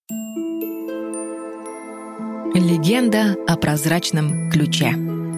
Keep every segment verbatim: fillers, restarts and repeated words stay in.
Легенда о прозрачном ключе.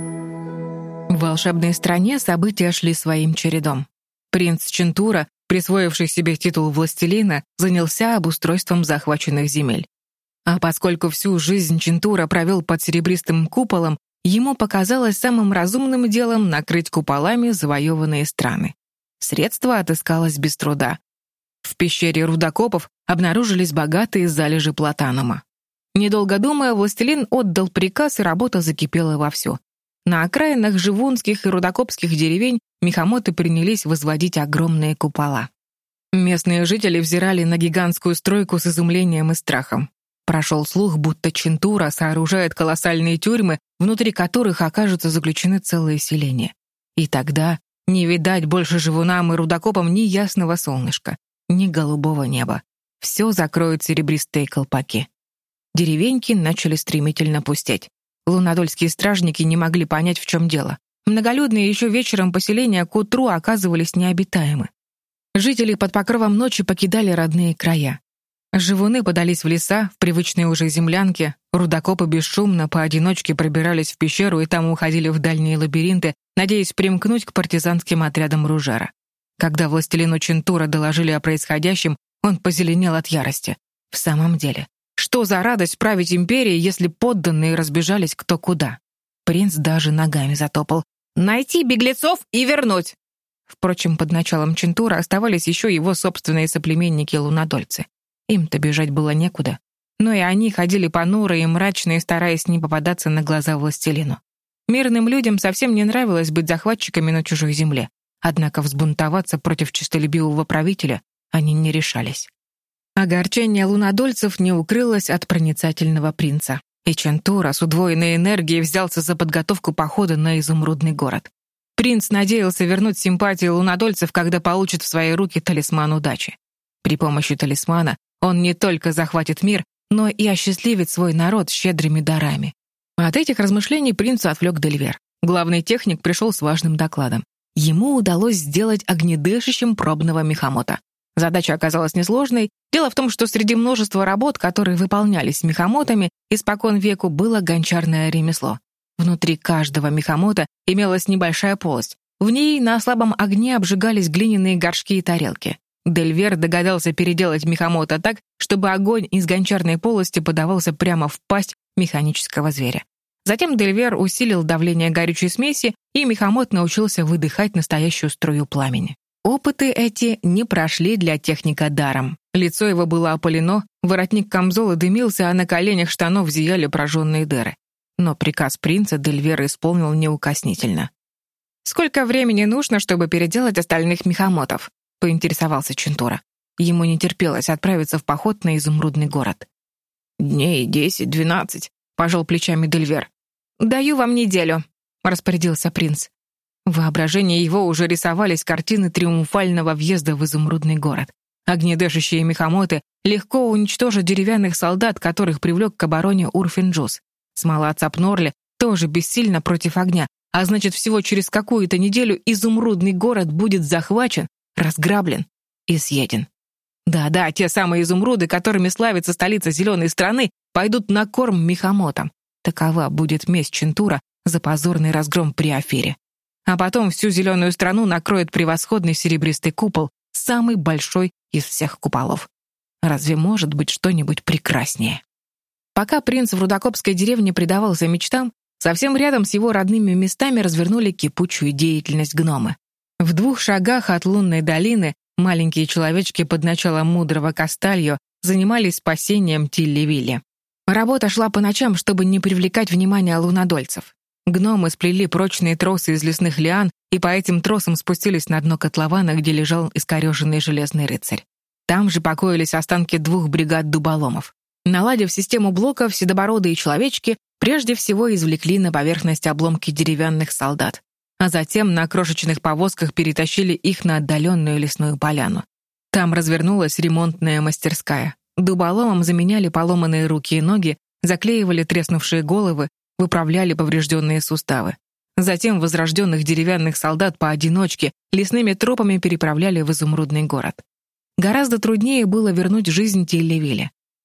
В волшебной стране события шли своим чередом. Принц Чентура, присвоивший себе титул властелина, занялся обустройством захваченных земель. А поскольку всю жизнь Чентура провел под серебристым куполом, ему показалось самым разумным делом накрыть куполами завоеванные страны. Средство отыскалось без труда. В пещере рудокопов обнаружились богатые залежи платанума. Недолго думая, властелин отдал приказ, и работа закипела вовсю. На окраинах живунских и рудокопских деревень мехамоты принялись возводить огромные купола. Местные жители взирали на гигантскую стройку с изумлением и страхом. Прошел слух, будто Чентура сооружает колоссальные тюрьмы, внутри которых окажутся заключены целые селения. И тогда не видать больше живунам и рудокопам ни ясного солнышка, ни голубого неба. Все закроют серебристые колпаки. Деревеньки начали стремительно пустеть. Лунадольские стражники не могли понять, в чем дело. Многолюдные еще вечером поселения к утру оказывались необитаемы. Жители под покровом ночи покидали родные края. Живуны подались в леса, в привычные уже землянки, рудокопы бесшумно поодиночке пробирались в пещеру и там уходили в дальние лабиринты, надеясь примкнуть к партизанским отрядам Ружера. Когда властелину Чентура доложили о происходящем, он позеленел от ярости. В самом деле, что за радость править империей, если подданные разбежались кто куда? Принц даже ногами затопал. «Найти беглецов и вернуть!» Впрочем, под началом Чентура оставались еще его собственные соплеменники-лунадольцы. Им-то бежать было некуда. Но и они ходили понурые и мрачные, стараясь не попадаться на глаза властелину. Мирным людям совсем не нравилось быть захватчиками на чужой земле. Однако взбунтоваться против честолюбивого правителя они не решались. Огорчение лунадольцев не укрылось от проницательного принца, и Чентура с удвоенной энергией взялся за подготовку похода на изумрудный город. Принц надеялся вернуть симпатии лунадольцев, когда получит в свои руки талисман удачи. При помощи талисмана он не только захватит мир, но и осчастливит свой народ щедрыми дарами. От этих размышлений принца отвлек Дельвер. Главный техник пришел с важным докладом. Ему удалось сделать огнедышащим пробного мехамота. Задача оказалась несложной. Дело в том, что среди множества работ, которые выполнялись мехамотами, испокон веку было гончарное ремесло. Внутри каждого мехамота имелась небольшая полость. В ней на слабом огне обжигались глиняные горшки и тарелки. Дельвер догадался переделать мехамота так, чтобы огонь из гончарной полости подавался прямо в пасть механического зверя. Затем Дельвер усилил давление горючей смеси, и мехамот научился выдыхать настоящую струю пламени. Опыты эти не прошли для техника даром. Лицо его было опалено, воротник камзола дымился, а на коленях штанов зияли прожженные дыры. Но приказ принца Дельвер исполнил неукоснительно. «Сколько времени нужно, чтобы переделать остальных мехамотов?» — поинтересовался Чентура. Ему не терпелось отправиться в поход на изумрудный город. «Дней десять-двенадцать», — пожал плечами Дельвер. «Даю вам неделю», — распорядился принц. В воображении его уже рисовались картины триумфального въезда в изумрудный город. Огнедышащие мехамоты легко уничтожат деревянных солдат, которых привлек к обороне Урфин-Джус. Смола Цапнорли тоже бессильна против огня, а значит, всего через какую-то неделю изумрудный город будет захвачен, разграблен и съеден. Да-да, те самые изумруды, которыми славится столица зеленой страны, пойдут на корм мехамотам. Такова будет месть Чентура за позорный разгром при Афире. А потом всю зеленую страну накроет превосходный серебристый купол, самый большой из всех куполов. Разве может быть что-нибудь прекраснее? Пока принц в рудокопской деревне предавался мечтам, совсем рядом с его родными местами развернули кипучую деятельность гномы. В двух шагах от лунной долины маленькие человечки под началом мудрого Кастальо занимались спасением Тилли-Вилли. Работа шла по ночам, чтобы не привлекать внимания лунадольцев. Гномы сплели прочные тросы из лесных лиан и по этим тросам спустились на дно котлована, где лежал искореженный железный рыцарь. Там же покоились останки двух бригад дуболомов. Наладив систему блоков, седобородые человечки прежде всего извлекли на поверхность обломки деревянных солдат, а затем на крошечных повозках перетащили их на отдаленную лесную поляну. Там развернулась ремонтная мастерская. Дуболомам заменяли поломанные руки и ноги, заклеивали треснувшие головы, выправляли поврежденные суставы. Затем возрожденных деревянных солдат поодиночке лесными тропами переправляли в изумрудный город. Гораздо труднее было вернуть жизнь Тилли-Вилли.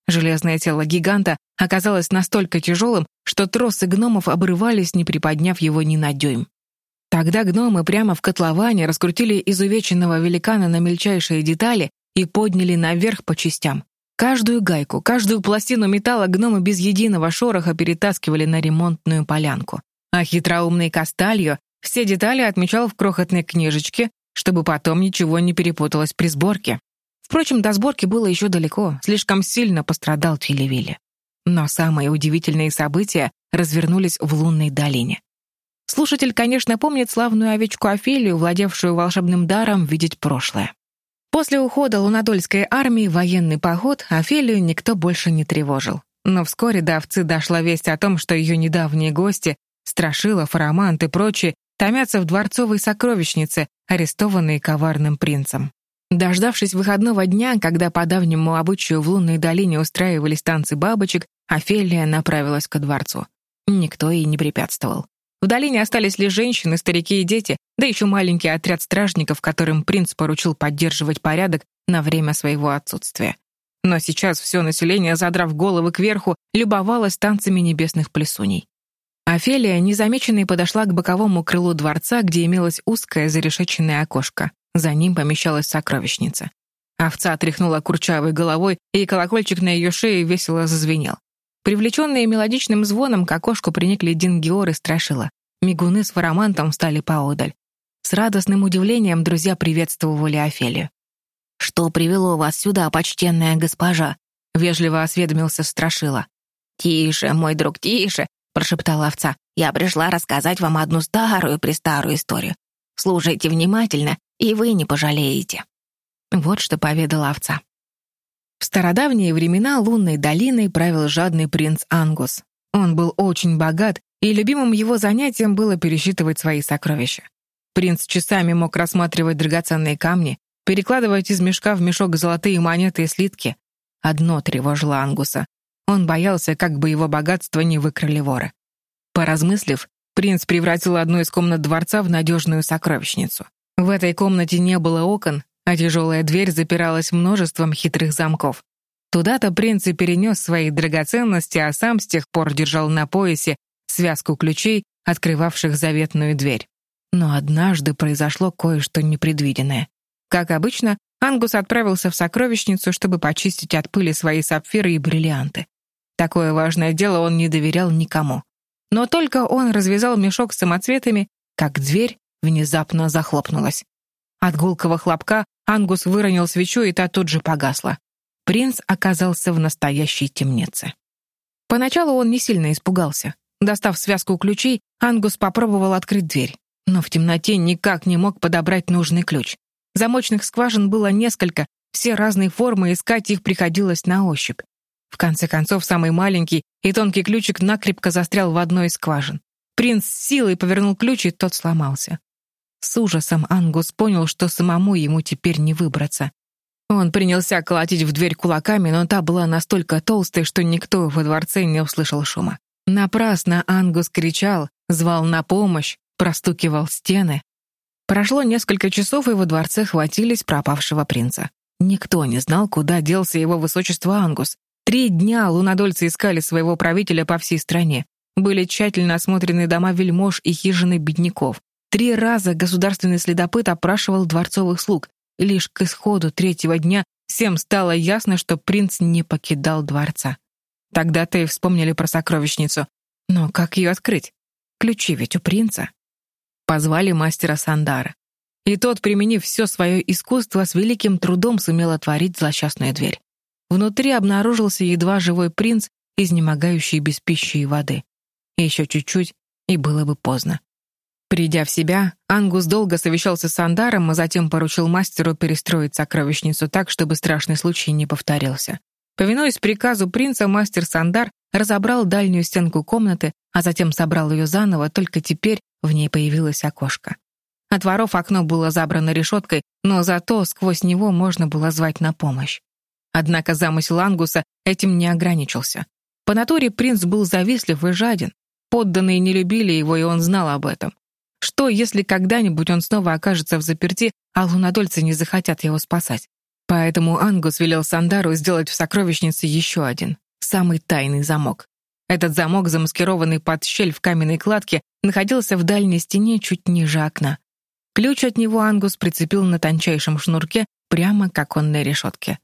Железное тело гиганта оказалось настолько тяжелым, что тросы гномов обрывались, не приподняв его ни на дюйм. Тогда гномы прямо в котловане раскрутили изувеченного великана на мельчайшие детали и подняли наверх по частям. Каждую гайку, каждую пластину металла гномы без единого шороха перетаскивали на ремонтную полянку. А хитроумный Кастальо все детали отмечал в крохотной книжечке, чтобы потом ничего не перепуталось при сборке. Впрочем, до сборки было еще далеко, слишком сильно пострадал Тилли-Вилли. Но самые удивительные события развернулись в лунной долине. Слушатель, конечно, помнит славную овечку Офелию, владевшую волшебным даром видеть прошлое. После ухода лунадольской армии в военный поход Офелию никто больше не тревожил. Но вскоре до овцы дошла весть о том, что ее недавние гости, Страшила, Фарамант и прочие, томятся в дворцовой сокровищнице, арестованные коварным принцем. Дождавшись выходного дня, когда по давнему обычаю в лунной долине устраивались танцы бабочек, Офелия направилась ко дворцу. Никто ей не препятствовал. В долине остались лишь женщины, старики и дети, да еще маленький отряд стражников, которым принц поручил поддерживать порядок на время своего отсутствия. Но сейчас все население, задрав головы кверху, любовалось танцами небесных плесуней. Офелия, незамеченной, подошла к боковому крылу дворца, где имелось узкое зарешеченное окошко. За ним помещалась сокровищница. Овца тряхнула курчавой головой, и колокольчик на ее шее весело зазвенел. Привлеченные мелодичным звоном к окошку приникли Дингиор и Страшила. Мигуны с Фарамантом встали поодаль. С радостным удивлением друзья приветствовали Офелию. «Что привело вас сюда, почтенная госпожа?» — вежливо осведомился Страшила. «Тише, мой друг, тише!» — прошептала овца. «Я пришла рассказать вам одну старую-престарую историю. Слушайте внимательно, и вы не пожалеете». Вот что поведала овца. В стародавние времена лунной долиной правил жадный принц Ангус. Он был очень богат, и любимым его занятием было пересчитывать свои сокровища. Принц часами мог рассматривать драгоценные камни, перекладывать из мешка в мешок золотые монеты и слитки. Одно тревожило Ангуса. Он боялся, как бы его богатство не выкрали воры. Поразмыслив, принц превратил одну из комнат дворца в надежную сокровищницу. В этой комнате не было окон, а тяжелая дверь запиралась множеством хитрых замков. Туда-то принц и перенес свои драгоценности, а сам с тех пор держал на поясе связку ключей, открывавших заветную дверь. Но однажды произошло кое-что непредвиденное. Как обычно, Ангус отправился в сокровищницу, чтобы почистить от пыли свои сапфиры и бриллианты. Такое важное дело он не доверял никому. Но только он развязал мешок с самоцветами, как дверь внезапно захлопнулась. От гулкого хлопка Ангус выронил свечу, и та тут же погасла. Принц оказался в настоящей темнице. Поначалу он не сильно испугался. Достав связку ключей, Ангус попробовал открыть дверь. Но в темноте никак не мог подобрать нужный ключ. Замочных скважин было несколько, все разные формы, искать их приходилось на ощупь. В конце концов, самый маленький и тонкий ключик накрепко застрял в одной из скважин. Принц с силой повернул ключ, и тот сломался. С ужасом Ангус понял, что самому ему теперь не выбраться. Он принялся колотить в дверь кулаками, но та была настолько толстой, что никто во дворце не услышал шума. Напрасно Ангус кричал, звал на помощь, простукивал стены. Прошло несколько часов, и во дворце хватились пропавшего принца. Никто не знал, куда делся его высочество Ангус. Три дня лунадольцы искали своего правителя по всей стране. Были тщательно осмотрены дома вельмож и хижины бедняков. Три раза государственный следопыт опрашивал дворцовых слуг. Лишь к исходу третьего дня всем стало ясно, что принц не покидал дворца. Тогда-то и вспомнили про сокровищницу. Но как ее открыть? Ключи ведь у принца. Позвали мастера Сандара. И тот, применив все свое искусство, с великим трудом сумел отворить злосчастную дверь. Внутри обнаружился едва живой принц, изнемогающий без пищи и воды. Еще чуть-чуть, и было бы поздно. Придя в себя, Ангус долго совещался с Сандаром, а затем поручил мастеру перестроить сокровищницу так, чтобы страшный случай не повторился. Повинуясь приказу принца, мастер Сандар разобрал дальнюю стенку комнаты, а затем собрал ее заново, только теперь в ней появилось окошко. От воров окно было забрано решеткой, но зато сквозь него можно было звать на помощь. Однако замысел Ангуса этим не ограничился. По натуре принц был завистлив и жаден. Подданные не любили его, и он знал об этом. Что, если когда-нибудь он снова окажется взаперти, а лунадольцы не захотят его спасать? Поэтому Ангус велел Сандару сделать в сокровищнице еще один, самый тайный замок. Этот замок, замаскированный под щель в каменной кладке, находился в дальней стене чуть ниже окна. Ключ от него Ангус прицепил на тончайшем шнурке прямо к оконной решетке.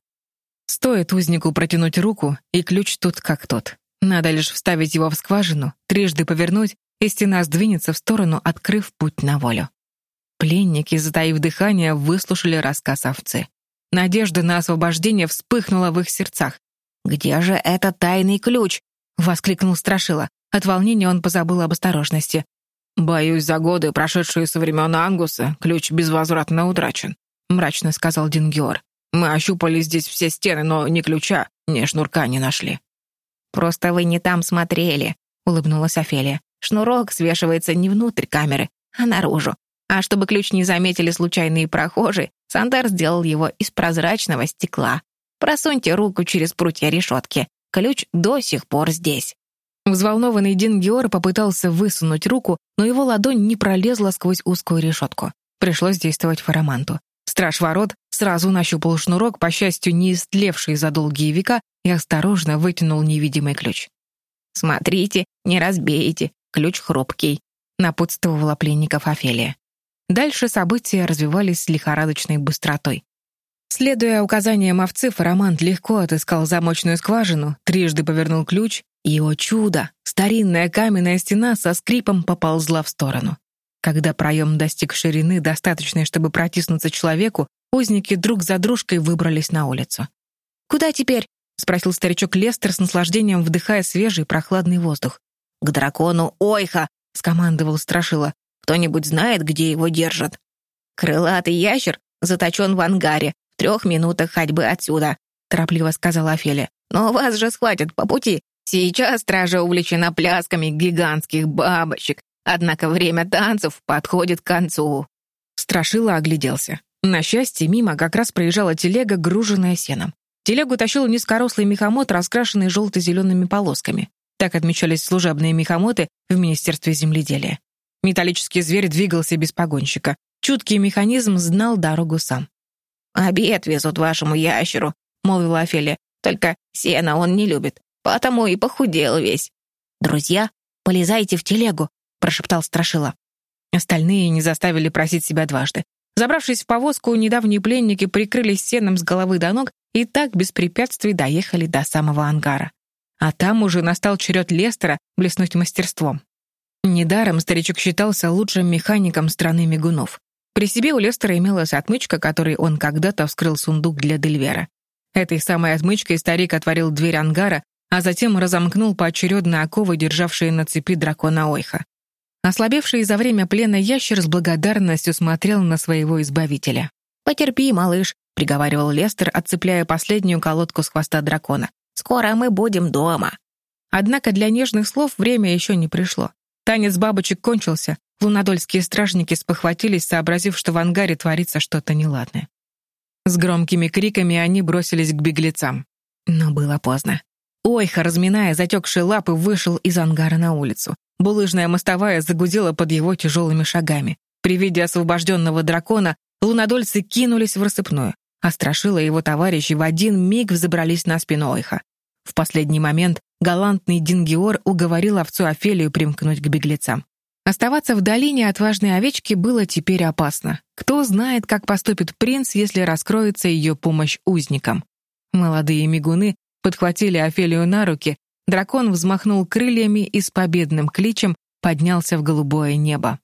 Стоит узнику протянуть руку, и ключ тут как тот. Надо лишь вставить его в скважину, трижды повернуть, и стена сдвинется в сторону, открыв путь на волю. Пленники, затаив дыхание, выслушали рассказ овцы. Надежда на освобождение вспыхнула в их сердцах. «Где же этот тайный ключ?» — воскликнул Страшила. От волнения он позабыл об осторожности. «Боюсь, за годы, прошедшие со времен Ангуса, ключ безвозвратно утрачен», — мрачно сказал Дингиор. «Мы ощупали здесь все стены, но ни ключа, ни шнурка не нашли». «Просто вы не там смотрели», — улыбнулась Офелия. «Шнурок свешивается не внутрь камеры, а наружу. А чтобы ключ не заметили случайные прохожие, Сандар сделал его из прозрачного стекла. Просуньте руку через прутья решетки. Ключ до сих пор здесь». Взволнованный Дингиор попытался высунуть руку, но его ладонь не пролезла сквозь узкую решетку. Пришлось действовать фараманту. Страж ворот сразу нащупал шнурок, по счастью, не истлевший за долгие века, и осторожно вытянул невидимый ключ. «Смотрите, не разбейте, ключ хрупкий», — напутствовала пленников Офелия. Дальше события развивались с лихорадочной быстротой. Следуя указаниям овцы, фарамант легко отыскал замочную скважину, трижды повернул ключ, и, о чудо, старинная каменная стена со скрипом поползла в сторону. Когда проем достиг ширины, достаточной, чтобы протиснуться человеку, узники друг за дружкой выбрались на улицу. «Куда теперь?» — спросил старичок Лестер с наслаждением, вдыхая свежий прохладный воздух. «К дракону Ойха!» — скомандовал Страшила. «Кто-нибудь знает, где его держат?» «Крылатый ящер заточен в ангаре, в трех минутах ходьбы отсюда», — торопливо сказала Офелия. «Но вас же схватят по пути. Сейчас стража увлечена плясками гигантских бабочек, однако время танцев подходит к концу». Страшила огляделся. На счастье, мимо как раз проезжала телега, груженная сеном. Телегу тащил низкорослый мехомот, раскрашенный желто-зелеными полосками. Так отмечались служебные мехомоты в Министерстве земледелия. Металлический зверь двигался без погонщика. Чуткий механизм знал дорогу сам. «Обед везут вашему ящеру», — молвила Офелия. «Только сена он не любит, потому и похудел весь». «Друзья, полезайте в телегу», — прошептал Страшила. Остальные не заставили просить себя дважды. Забравшись в повозку, недавние пленники прикрылись сеном с головы до ног и так без препятствий доехали до самого ангара. А там уже настал черед Лестера блеснуть мастерством. Недаром старичок считался лучшим механиком страны мигунов. При себе у Лестера имелась отмычка, которой он когда-то вскрыл сундук для Дельвера. Этой самой отмычкой старик отворил дверь ангара, а затем разомкнул поочередно оковы, державшие на цепи дракона Ойха. Ослабевший за время плена ящер с благодарностью смотрел на своего избавителя. «Потерпи, малыш», — приговаривал Лестер, отцепляя последнюю колодку с хвоста дракона. «Скоро мы будем дома». Однако для нежных слов время еще не пришло. Танец бабочек кончился, лунадольские стражники спохватились, сообразив, что в ангаре творится что-то неладное. С громкими криками они бросились к беглецам. Но было поздно. Ойха, разминая затекшие лапы, вышел из ангара на улицу. Булыжная мостовая загудела под его тяжелыми шагами. При виде освобожденного дракона лунадольцы кинулись в рассыпную, а Страшила и его товарищи в один миг взобрались на спину Ойха. В последний момент галантный Дингиор уговорил овцу Офелию примкнуть к беглецам. Оставаться в долине отважной овечки было теперь опасно. Кто знает, как поступит принц, если раскроется ее помощь узникам. Молодые мигуны подхватили Офелию на руки, дракон взмахнул крыльями и с победным кличем поднялся в голубое небо.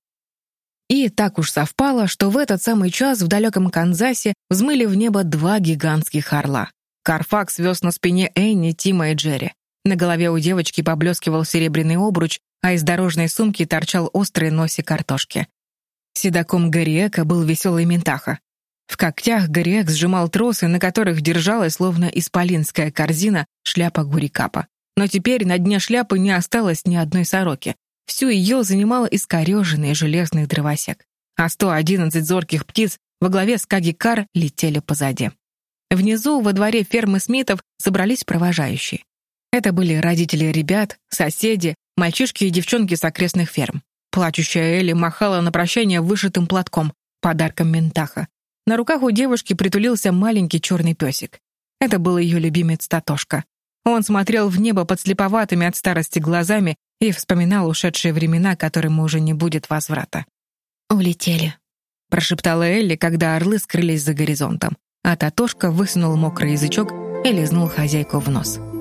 И так уж совпало, что в этот самый час в далеком Канзасе взмыли в небо два гигантских орла. Карфакс вез на спине Энни, Тима и Джерри. На голове у девочки поблескивал серебряный обруч, а из дорожной сумки торчал острый носик картошки. Седаком Гориэка был веселый Ментаха. В когтях Гориэк сжимал тросы, на которых держалась, словно исполинская корзина, шляпа Гурикапа. Но теперь на дне шляпы не осталось ни одной сороки. Всю ее занимал искореженный железный дровосек. А сто одиннадцать зорких птиц во главе с Кагикар летели позади. Внизу, во дворе фермы Смитов, собрались провожающие. Это были родители ребят, соседи, мальчишки и девчонки с окрестных ферм. Плачущая Элли махала на прощание вышитым платком, подарком Ментаха. На руках у девушки притулился маленький черный песик. Это был ее любимец Татошка. Он смотрел в небо подслеповатыми от старости глазами и вспоминал ушедшие времена, к которым уже не будет возврата. «Улетели», — прошептала Элли, когда орлы скрылись за горизонтом, а Татошка высунул мокрый язычок и лизнул хозяйку в нос.